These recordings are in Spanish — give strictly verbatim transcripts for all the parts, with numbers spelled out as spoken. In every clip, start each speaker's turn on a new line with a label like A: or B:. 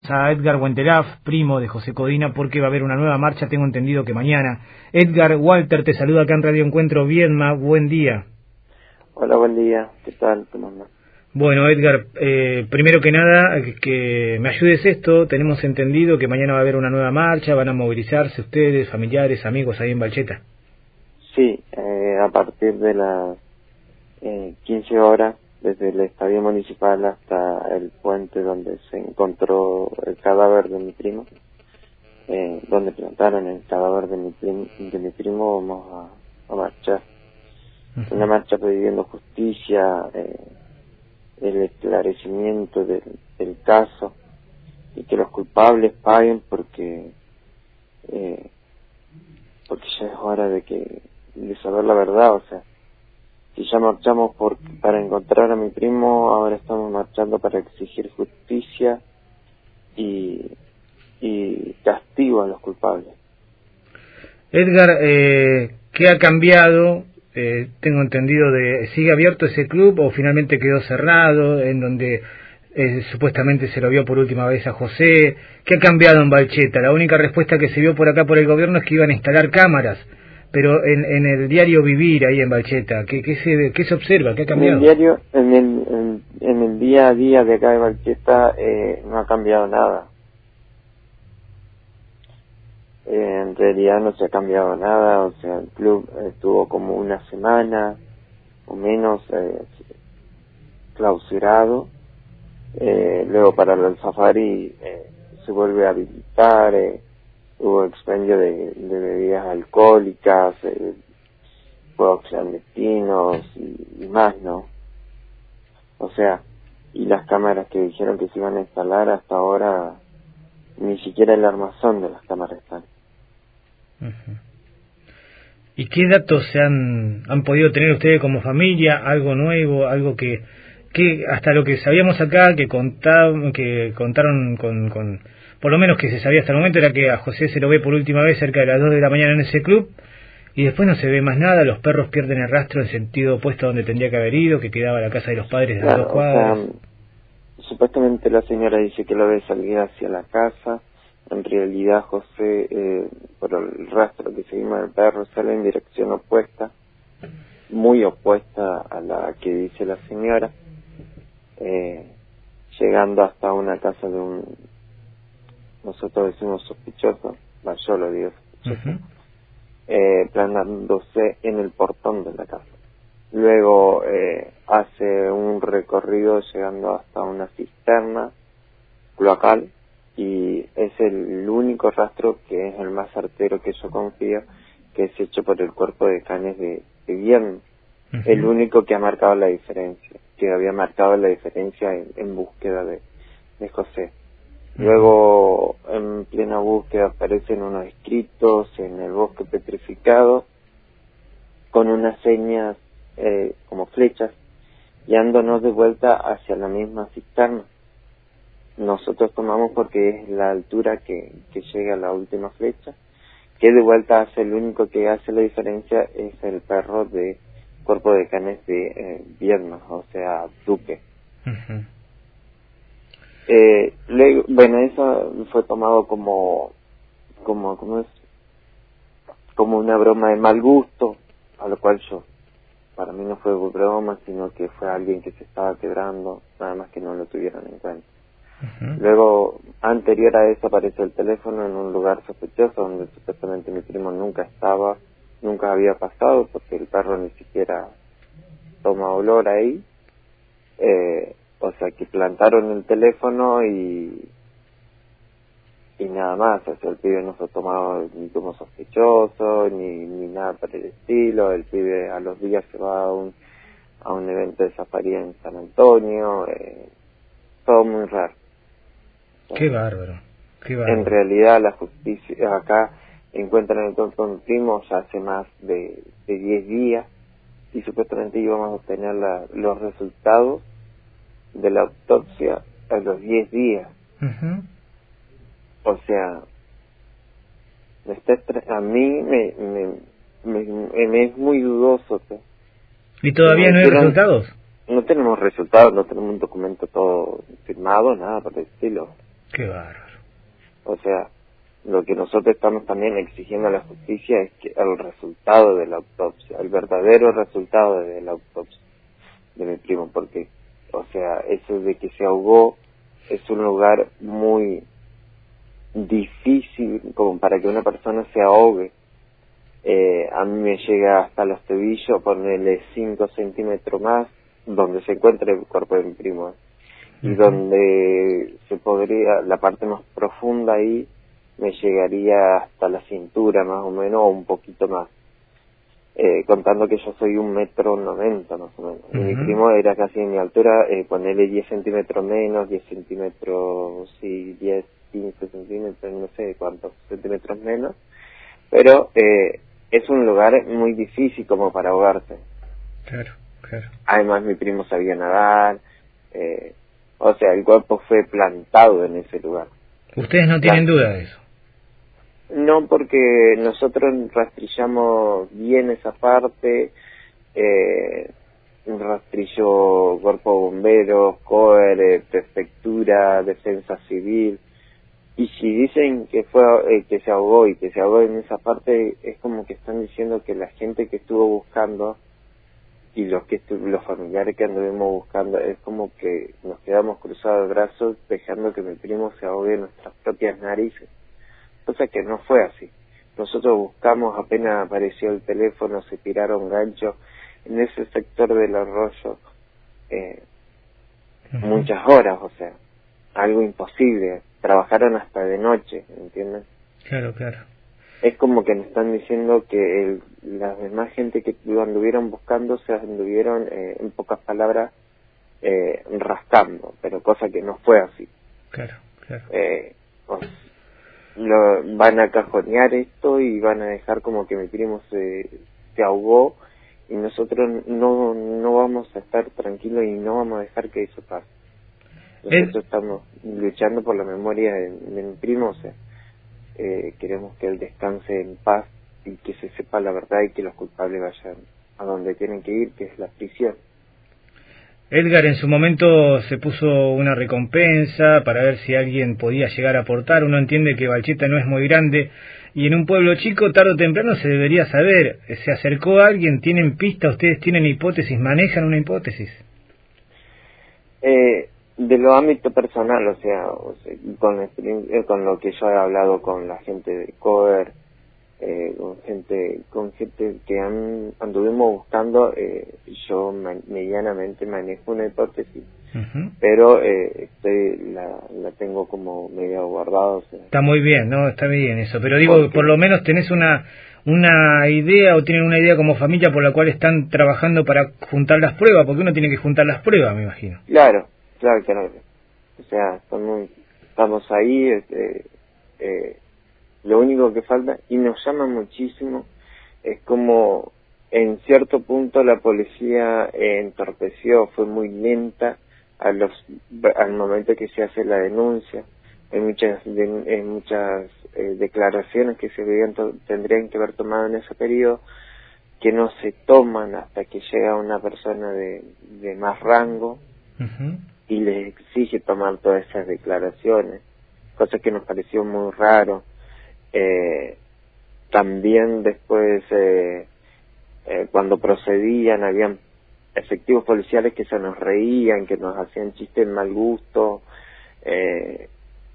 A: A Edgar Wenteraf, primo de José Codina, porque va a haber una nueva marcha, tengo entendido que mañana. Edgar, Walter te saluda acá en Radio Encuentro Viedma, buen día.
B: Hola, buen día, ¿qué tal? ¿Cómo andas?
A: Bueno, Edgar, eh, primero que nada, que me ayudes esto, tenemos entendido que mañana va a haber una nueva marcha, van a movilizarse ustedes, familiares, amigos ahí en Balcheta.
B: Sí, eh, a partir de las eh, quince horas, desde el estadio municipal hasta el puente donde se encontró el cadáver de mi primo, eh, donde plantaron el cadáver de mi primo, de mi primo vamos a, a marchar. Uh-huh. Una marcha pidiendo justicia, eh, el esclarecimiento del, del caso y que los culpables paguen porque eh, porque ya es hora de que de saber la verdad. O sea, si ya marchamos por, para encontrar a mi primo, ahora estamos marchando para exigir justicia y, y castigo a los culpables.
A: Edgar, eh, ¿qué ha cambiado? Eh, tengo entendido de, ¿sigue abierto ese club o finalmente quedó cerrado, en donde eh, supuestamente se lo vio por última vez a José? ¿Qué ha cambiado en Balcheta? La única respuesta que se vio por acá por el gobierno es que iban a instalar cámaras, pero en, en el diario vivir ahí en Balcheta, ¿qué, qué, se, qué se observa? ¿Qué ha cambiado?
B: En el diario, en el, en, en el día a día de acá de Balcheta eh, no ha cambiado nada. Eh, en realidad no se ha cambiado nada, o sea, el club estuvo como una semana o menos eh, clausurado, eh, luego para el safari eh, se vuelve a habilitar, eh, hubo expendio de, de bebidas alcohólicas, eh, juegos clandestinos y, y más, ¿no? O sea, y las cámaras que dijeron que se iban a instalar hasta ahora, ni siquiera el armazón de las cámaras están.
A: Uh-huh. ¿Y qué datos se han, han podido tener ustedes como familia? Algo nuevo, algo que, que hasta lo que sabíamos acá, que contaron, que contaron con, con, por lo menos que se sabía hasta el momento, era que a José se lo ve por última vez cerca de las dos de la mañana en ese club, y después no se ve más nada, los perros pierden el rastro en sentido opuesto a donde tendría que haber ido, que quedaba la casa de los padres de
B: claro,
A: las dos cuadras.
B: O sea, supuestamente la señora dice que lo ve salir hacia la casa. En realidad José, eh, por el rastro que seguimos del perro, sale en dirección opuesta, muy opuesta a la que dice la señora, eh, llegando hasta una casa de un, nosotros decimos sospechoso, no, yo lo digo sospechoso, uh-huh. eh, planándose en el portón de la casa. Luego eh, hace un recorrido llegando hasta una cisterna cloacal, y es el único rastro que es el más certero que yo confío, que es hecho por el cuerpo de canes de, de Viedma. Uh-huh. El único que ha marcado la diferencia, que había marcado la diferencia en, en búsqueda de, de José. Uh-huh. Luego, en plena búsqueda, aparecen unos escritos en el bosque petrificado, con unas señas eh, como flechas, guiándonos de vuelta hacia la misma cisterna. Nosotros tomamos porque es la altura que, que llega a la última flecha, que de vuelta hace el único que hace la diferencia es el perro de cuerpo de canes de eh, Viedma, o sea, Duque. Uh-huh. eh, luego, bueno, eso fue tomado como, como, como es, como una broma de mal gusto, a lo cual yo, para mí no fue broma, sino que fue alguien que se estaba quebrando, nada más que no lo tuvieron en cuenta. Uh-huh. Luego, anterior a eso, apareció el teléfono en un lugar sospechoso donde supuestamente mi primo nunca estaba, nunca había pasado, porque el perro ni siquiera toma olor ahí. Eh, o sea, que plantaron el teléfono y y nada más. O sea, el pibe no fue tomado ni como sospechoso, ni, ni nada por el estilo. El pibe a los días se va a un, a un evento de safari en San Antonio. Eh, todo muy raro.
A: Qué bárbaro, qué bárbaro.
B: En realidad la justicia acá encuentran el cuerpo de mi primo ya hace más de diez días y supuestamente íbamos a obtener la, los resultados de la autopsia a los diez días. Uh-huh. O sea, me está estre- a mí me, me, me, me es muy dudoso. ¿Sí?
A: ¿Y todavía no hay resultados?
B: No tenemos resultados, no tenemos un documento todo firmado, nada por el estilo.
A: Qué bárbaro.
B: O sea, lo que nosotros estamos también exigiendo a la justicia es que el resultado de la autopsia, el verdadero resultado de la autopsia de mi primo, porque, o sea, eso de que se ahogó es un lugar muy difícil como para que una persona se ahogue. Eh, a mí me llega hasta los tobillos, ponerle cinco centímetros más, donde se encuentra el cuerpo de mi primo. ¿eh? Y uh-huh. donde se podría, la parte más profunda ahí, me llegaría hasta la cintura más o menos, o un poquito más. Eh, contando que yo soy un metro noventa más o menos. Uh-huh. Y mi primo era casi de mi altura, eh, ponerle diez centímetros menos, diez centímetros, sí, diez, quince centímetros, no sé cuántos centímetros menos. Pero eh, es un lugar muy difícil como para ahogarse.
A: Claro, claro.
B: Además mi primo sabía nadar, eh, o sea, el cuerpo fue plantado en ese lugar.
A: ¿Ustedes no tienen duda de eso?
B: No, porque nosotros rastrillamos bien esa parte, eh, rastrilló Cuerpo de Bomberos, COER, Prefectura, Defensa Civil, y si dicen que fue eh, que se ahogó y que se ahogó en esa parte, es como que están diciendo que la gente que estuvo buscando y los que estu- los familiares que anduvimos buscando, es como que nos quedamos cruzados de brazos dejando que mi primo se ahogue en nuestras propias narices. Cosa que no fue así. Nosotros buscamos, apenas apareció el teléfono, se tiraron ganchos en ese sector del arroyo, eh, uh-huh. muchas horas, o sea, algo imposible. Trabajaron hasta de noche, ¿entiendes?
A: Claro, claro.
B: Es como que nos están diciendo que el, la demás gente que lo anduvieron buscando se anduvieron, eh, en pocas palabras, eh, rascando, pero cosa que no fue así.
A: Claro, claro.
B: Eh, o sea, Lo, van a cajonear esto y van a dejar como que mi primo se, se ahogó y nosotros no no vamos a estar tranquilos y no vamos a dejar que eso pase. Nosotros es... estamos luchando por la memoria de, de mi primo, o sea, eh, queremos que él descanse en paz y que se sepa la verdad y que los culpables vayan a donde tienen que ir, que es la prisión.
A: Edgar en su momento se puso una recompensa para ver si alguien podía llegar a aportar. Uno entiende que Balcheta no es muy grande y en un pueblo chico tarde o temprano se debería saber. ¿Se acercó a alguien? ¿Tienen pista? ¿Ustedes tienen hipótesis? ¿Manejan una hipótesis?
B: Eh, de lo ámbito personal, o sea, o sea con, con lo que yo he hablado con la gente de COER, Eh, con gente con gente que han, anduvimos buscando, eh, yo man, medianamente manejo una hipótesis, uh-huh. pero eh, estoy, la, la tengo como medio guardada. O sea,
A: está muy bien, ¿no? Está bien eso, pero digo,
B: porque,
A: por lo menos tenés una una idea o tienen una idea como familia por la cual están trabajando para juntar las pruebas, porque uno tiene que juntar las pruebas, me imagino.
B: Claro, claro, claro. O sea, estamos, estamos ahí, este, eh, lo único que falta, y nos llama muchísimo, es como en cierto punto la policía eh, entorpeció, fue muy lenta a los al momento que se hace la denuncia. Hay muchas de, hay muchas eh, declaraciones que se debían to- tendrían que haber tomado en ese periodo, que no se toman hasta que llega una persona de, de más rango, uh-huh. y les exige tomar todas esas declaraciones, cosa que nos pareció muy raro. Eh, también después eh, eh, cuando procedían habían efectivos policiales que se nos reían, que nos hacían chistes de mal gusto, eh,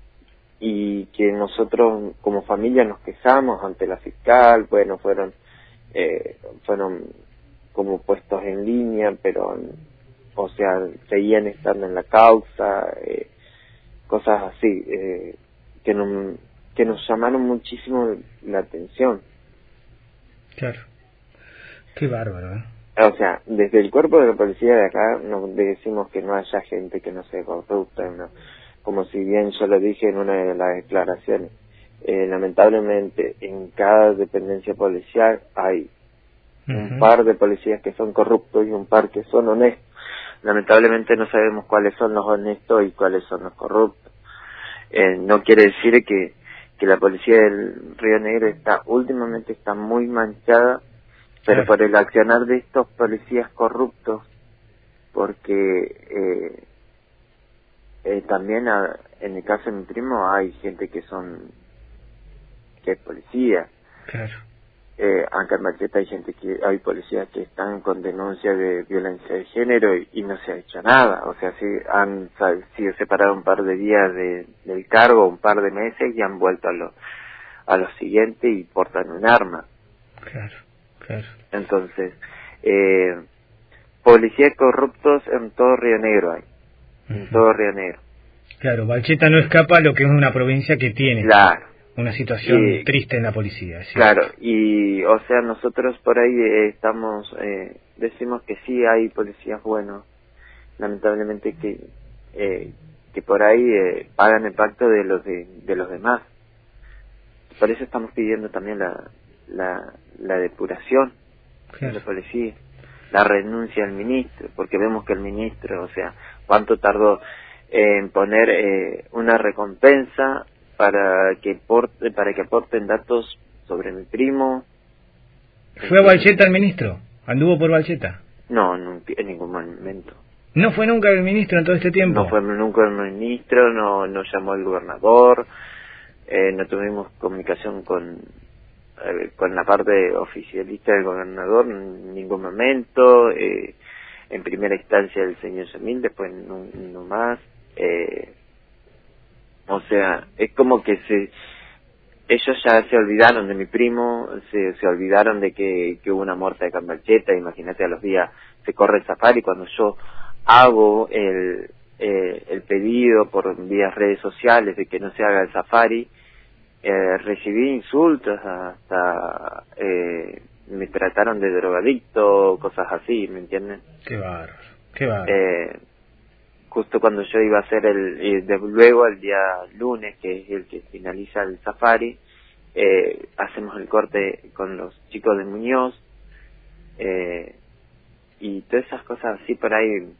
B: y que nosotros como familia nos quejamos ante la fiscal. Bueno, fueron eh, fueron como puestos en línea, pero o sea, seguían estando en la causa, eh, cosas así, eh, que no que nos llamaron muchísimo la atención.
A: Claro. Qué bárbaro, ¿eh?
B: O sea, desde el cuerpo de la policía de acá nos decimos que no haya gente que no sea corrupta, ¿no? Como si bien yo lo dije en una de las declaraciones. Eh, lamentablemente, en cada dependencia policial hay uh-huh. un par de policías que son corruptos y un par que son honestos. Lamentablemente no sabemos cuáles son los honestos y cuáles son los corruptos. Eh, no quiere decir que que la policía del Río Negro está últimamente está muy manchada, pero por el accionar de estos policías corruptos, porque eh, eh, también a, en el caso de mi primo hay gente que son, que es policía.
A: Claro.
B: Eh, acá en Barcheta hay gente que, hay policías que están con denuncia de violencia de género y, y no se ha hecho nada. O sea, sí han sal, sido separados un par de días de, del cargo, un par de meses y han vuelto a lo, a lo siguiente y portan un arma.
A: Claro, claro.
B: Entonces, eh, policías corruptos en todo Río Negro hay, uh-huh. en todo Río Negro.
A: Claro, Barcheta no escapa a lo que es una provincia que tiene.
B: Claro.
A: Una situación
B: y,
A: triste en la policía. ¿Sí?
B: Claro, y o sea, nosotros por ahí eh, estamos, eh, decimos que sí hay policías buenos, lamentablemente que eh, que por ahí eh, pagan el pacto de los de, de los demás. Por eso estamos pidiendo también la la, la depuración claro. de la policía, la renuncia al ministro, porque vemos que el ministro, o sea, cuánto tardó en poner eh, una recompensa para que porte, para que aporten datos sobre mi primo.
A: ¿Fue a Barcheta el ministro? ¿Anduvo por Barcheta?
B: No, en, en ningún momento.
A: ¿No fue nunca el ministro en todo este tiempo?
B: No fue nunca el ministro, no, no llamó el gobernador, eh, no tuvimos comunicación con eh, con la parte oficialista del gobernador en ningún momento, eh, en primera instancia el señor Yamil, después no, no más, eh, o sea, es como que se ellos ya se olvidaron de mi primo, se, se olvidaron de que, que hubo una muerte de Cambalcheta. Imagínate, a los días se corre el safari. Cuando yo hago el, eh, el pedido por vías redes sociales de que no se haga el safari, eh, recibí insultos, hasta eh, me trataron de drogadicto, cosas así, ¿me entienden?
A: Qué bárbaro, qué bárbaro.
B: Eh, justo cuando yo iba a hacer el, y de luego el día lunes, que es el que finaliza el safari, eh, hacemos el corte con los chicos de Muñoz, eh, y todas esas cosas así por ahí.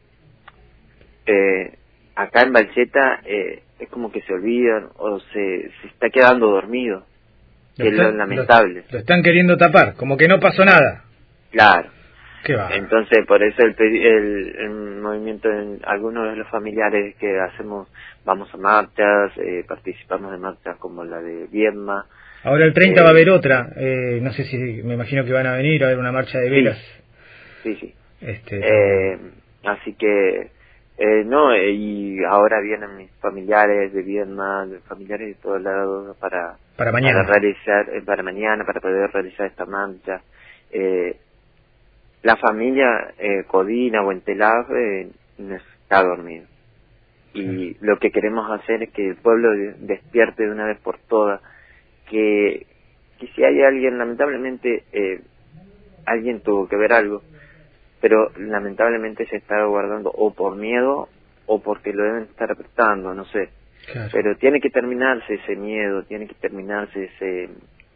B: Eh, acá en Barcheta eh, es como que se olvidan o se, se está quedando dormido, que es lo lamentable.
A: Lo, lo están queriendo tapar, como que no pasó nada.
B: Claro.
A: Qué va.
B: Entonces, por eso el, el, el movimiento, en algunos de los familiares que hacemos, vamos a marchas, eh, participamos de marchas como la de Viedma.
A: Ahora el treinta eh, va a haber otra, eh, no sé si, me imagino que van a venir a ver una marcha de velas.
B: Sí, sí. sí.
A: Este,
B: eh, así que, eh, no, eh, y ahora vienen mis familiares de Viedma, de familiares de todos lados para,
A: para mañana,
B: para realizar, eh, para mañana, para poder realizar esta marcha. Eh, La familia eh, Codina o Entelab eh, no está dormido. Y lo que queremos hacer es que el pueblo despierte de una vez por todas, que, que si hay alguien, lamentablemente, eh, alguien tuvo que ver algo, pero lamentablemente se está guardando o por miedo o porque lo deben estar apretando, no sé.
A: Claro.
B: Pero tiene que terminarse ese miedo, tiene que terminarse ese,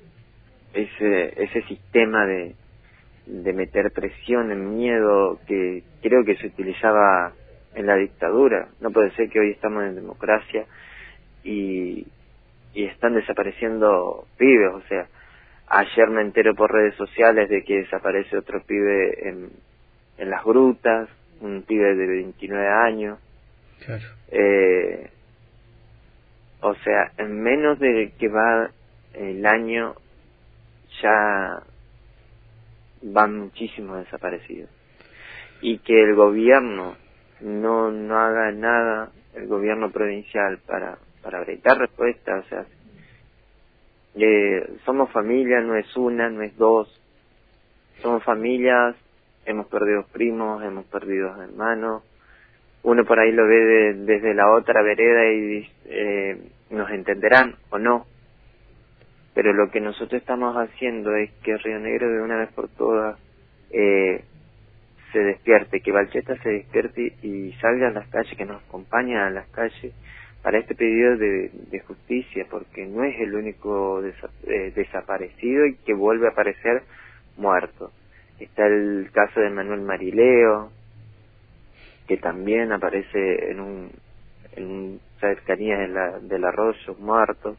B: ese, ese sistema de de meter presión, en miedo, que creo que se utilizaba en la dictadura. No puede ser que hoy estamos en democracia y, y están desapareciendo pibes. O sea, ayer me entero por redes sociales de que desaparece otro pibe en, en las grutas, un pibe de veintinueve años.
A: Claro.
B: Eh, o sea, en menos de que va el año ya van muchísimos desaparecidos, y que el gobierno no no haga nada, el gobierno provincial, para para brindar respuesta. O sea, eh, somos familia, no es una, no es dos, somos familias, hemos perdido primos, hemos perdido hermanos, uno por ahí lo ve de, desde la otra vereda y eh, nos entenderán o no. Pero lo que nosotros estamos haciendo es que Río Negro de una vez por todas eh, se despierte, que Barcheta se despierte y salga a las calles, que nos acompañe a las calles para este pedido de, de justicia, porque no es el único desa, eh, desaparecido y que vuelve a aparecer muerto. Está el caso de Manuel Marileo, que también aparece en un en cercanías de la, del arroyo muerto.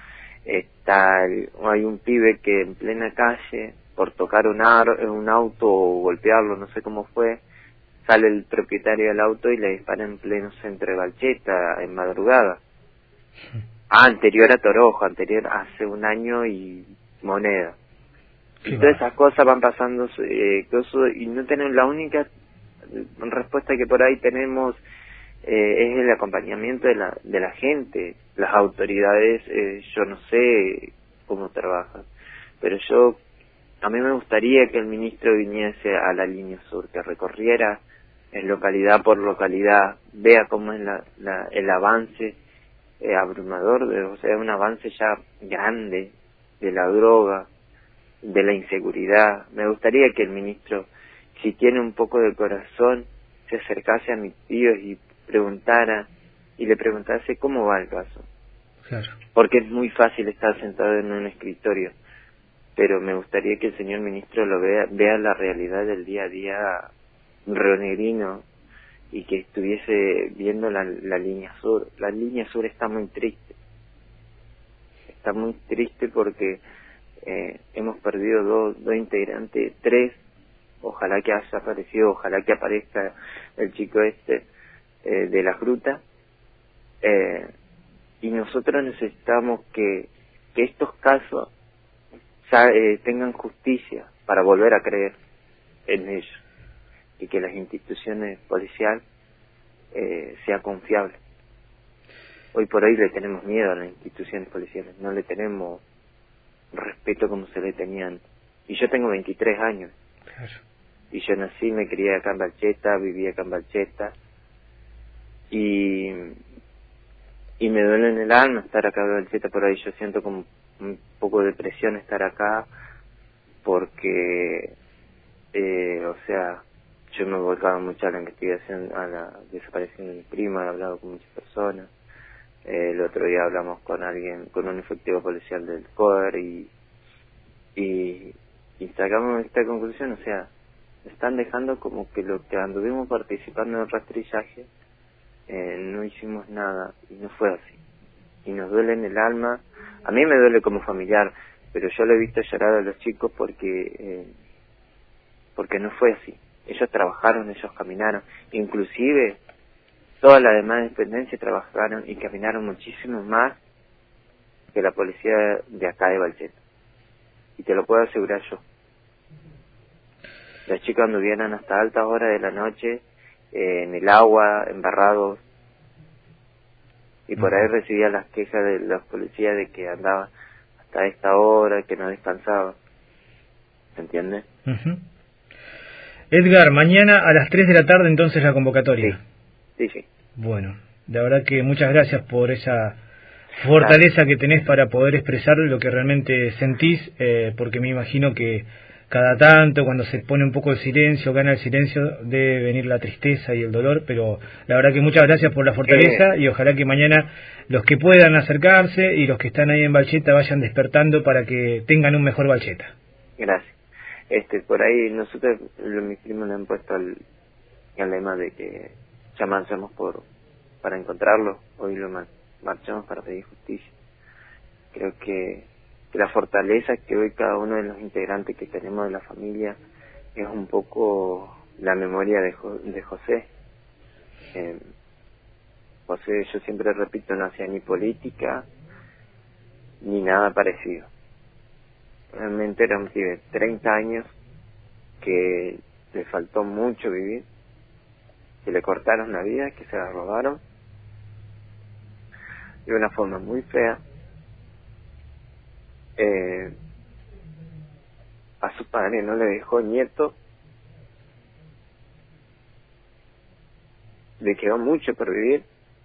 B: Está el, hay un pibe que en plena calle, por tocar un, ar, un auto o golpearlo, no sé cómo fue, sale el propietario del auto y le dispara en pleno centro de Balcheta, en madrugada. Ah, anterior a Torojo, anterior hace un año y moneda. Y todas esas cosas van pasando, eh, y no tenemos, la única respuesta que por ahí tenemos eh, es el acompañamiento de la, de la gente. Las autoridades, eh, yo no sé cómo trabajan, pero yo, a mí me gustaría que el ministro viniese a la línea sur, que recorriera en localidad por localidad, vea cómo es la, la, el avance eh, abrumador, de, o sea, un avance ya grande de la droga, de la inseguridad. Me gustaría que el ministro, si tiene un poco de corazón, se acercase a mis tíos y preguntara, y le preguntase cómo va el caso.
A: Claro. Porque
B: es muy fácil estar sentado en un escritorio, pero me gustaría que el señor ministro lo vea, vea la realidad del día a día rionegrino, y que estuviese viendo la, la línea sur. La línea sur está muy triste. Está muy triste porque eh, hemos perdido dos, dos integrantes, tres. Ojalá que haya aparecido, ojalá que aparezca el chico este eh, de la fruta. Eh, y nosotros necesitamos que, que estos casos ya, eh, tengan justicia para volver a creer en ellos, y que las instituciones policiales eh, sean confiables. Hoy por hoy le tenemos miedo a las instituciones policiales, no le tenemos respeto como se le tenía antes. Y yo tengo veintitrés años.
A: Claro.
B: Y yo nací, me crié acá en Balcheta, viví acá en Balcheta, y y me duele en el alma estar acá en Balcheta. Por ahí yo siento como un poco de presión estar acá, porque eh, o sea, yo me he volcado mucho a la investigación, a la desaparición de mi prima, he hablado con muchas personas. Eh, el otro día hablamos con alguien, con un efectivo policial del C O E R, y, y, y sacamos esta conclusión. O sea, están dejando como que lo que anduvimos participando en el rastrillaje, eh, no hicimos nada, y no fue así. Y nos duele en el alma. A mí me duele como familiar, pero yo lo he visto llorar a los chicos porque eh, porque no fue así. Ellos trabajaron, ellos caminaron, inclusive todas las demás dependencias trabajaron y caminaron muchísimo más que la policía de acá de Balcheta, y te lo puedo asegurar yo. Los chicos anduvieron hasta altas horas de la noche eh, en el agua, embarrados, y por ahí recibía las quejas de los policías de que andaban hasta esta hora, que no descansaban. ¿Se entiende?
A: Uh-huh. Edgar, mañana a las tres de la tarde entonces la convocatoria.
B: Sí, sí, sí.
A: Bueno, la verdad que muchas gracias por esa fortaleza que tenés para poder expresar lo que realmente sentís, eh, porque me imagino que cada tanto, cuando se pone un poco de silencio, gana el silencio, debe venir la tristeza y el dolor, pero la verdad que muchas gracias por la fortaleza, y ojalá que mañana los que puedan acercarse y los que están ahí en Balcheta vayan despertando para que tengan un mejor Balcheta.
B: Gracias. Este, por ahí nosotros, lo, mis primos le han puesto el, el lema de que ya marchamos por, para encontrarlo, hoy lo marchamos para pedir justicia. Creo que, que la fortaleza que hoy cada uno de los integrantes que tenemos de la familia es un poco la memoria de, jo, de José. Eh, José, yo siempre repito, no hacía ni política ni nada parecido. Realmente era un pibe de treinta años que le faltó mucho vivir, que le cortaron la vida, que se la robaron de una forma muy fea. Eh, a su padre no le dejó nieto, le quedó mucho por vivir.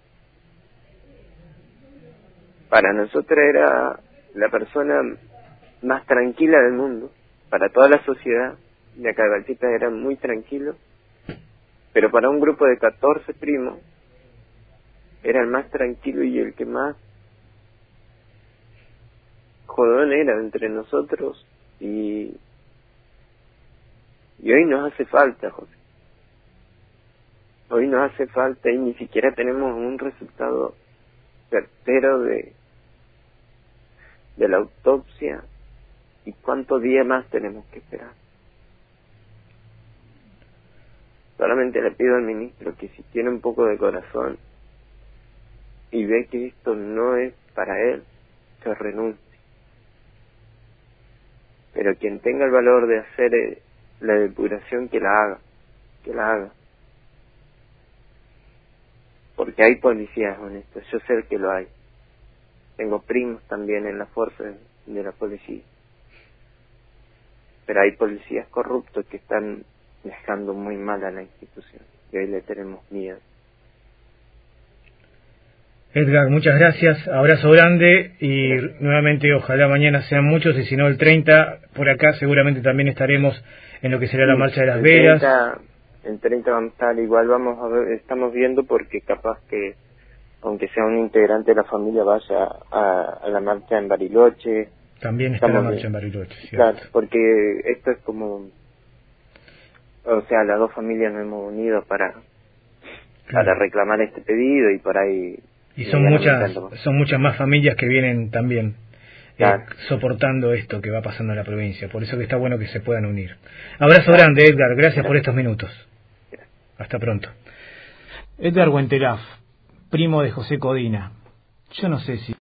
B: Para nosotros era la persona más tranquila del mundo, para toda la sociedad de acá de Balcheta era muy tranquilo, pero para un grupo de catorce primos era el más tranquilo y el que más jodón era entre nosotros, y y hoy nos hace falta, José. Hoy nos hace falta, y ni siquiera tenemos un resultado certero de de la autopsia. ¿Y cuántos días más tenemos que esperar? Solamente le pido al ministro que si tiene un poco de corazón y ve que esto no es para él, que renuncie. Pero quien tenga el valor de hacer eh, la depuración, que la haga, que la haga. Porque hay policías honestos, yo sé que lo hay. Tengo primos también en la fuerza de, de la policía. Pero hay policías corruptos que están dejando muy mal a la institución. Y hoy le tenemos miedo.
A: Edgar, muchas gracias, abrazo grande y gracias. Nuevamente ojalá mañana sean muchos y si no el treinta, por acá seguramente también estaremos en lo que será sí, la marcha de las velas.
B: El treinta vamos a estar, igual vamos a ver, estamos viendo porque capaz que aunque sea un integrante de la familia vaya a, a la marcha en Bariloche.
A: También está la marcha bien. En Bariloche, ¿cierto?
B: Claro, porque esto es como, o sea, las dos familias nos hemos unido para, claro. para reclamar este pedido y por ahí...
A: Y son muchas son muchas más familias que vienen también
B: claro.
A: eh, soportando esto que va pasando en la provincia. Por eso que está bueno que se puedan unir. Abrazo claro. grande, Edgar. Gracias claro. por estos minutos. Claro. Hasta pronto. Edgar Wentelaf, primo de José Codina. Yo no sé si...